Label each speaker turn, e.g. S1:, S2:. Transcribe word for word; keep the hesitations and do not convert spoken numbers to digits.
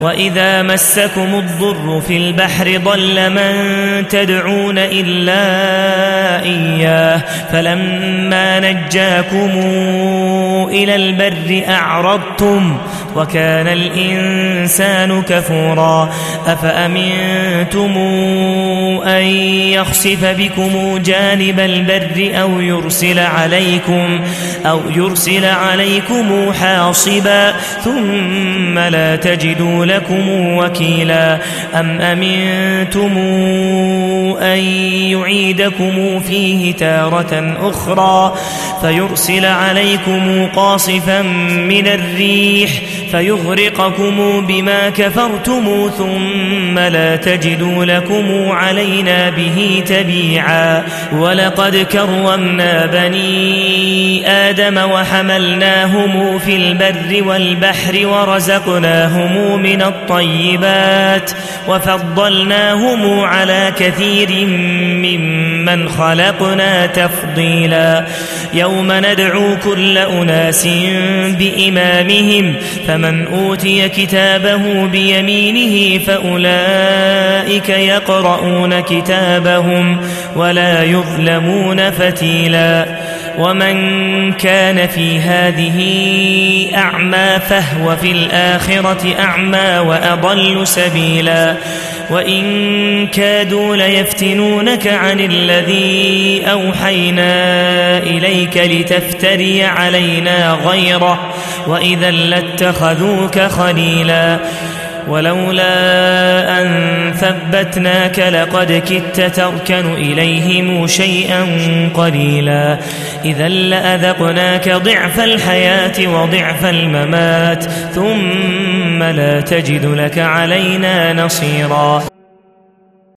S1: وإذا مسكم الضر في البحر ضل من تدعون إلا إياه فلما نجاكم إلى البر أعرضتم وكان الإنسان كفورا أفأمنتم أن يخسف بكم جانب البر أو يرسل عليكم أو يرسل عليكم حاصبا ثم لا تجدوا لكم وكيلا أم أمنتم أن يعيدكم فيه تارة أخرى فيرسل عليكم قاصفا من الريح فيغرقكم بما كفرتم ثم لا تجدوا لكم علينا به تبيعا ولقد كرمنا بني آدم وحملناهم في البر والبحر ورزقناهم من الطيبات وفضلناهم على كثير ممن خلقنا تفضيلا يوم ندعو كل أناس بإمامهم فمن أوتي كتابه بيمينه فأولئك يقرؤون كتابهم ولا يظلمون فتيلا ومن كان في هذه أعمى فهو في الآخرة أعمى وأضل سبيلا وإن كادوا ليفتنونك عن الذي أوحينا إليك لتفتري علينا غيره وإذا لاتخذوك خليلا ولولا أن ثبتناك لقد كدت تركن إليهم شيئا قليلا إذا لأذقناك ضعف الحياة وضعف الممات ثم لا تجد لك علينا نصيرا.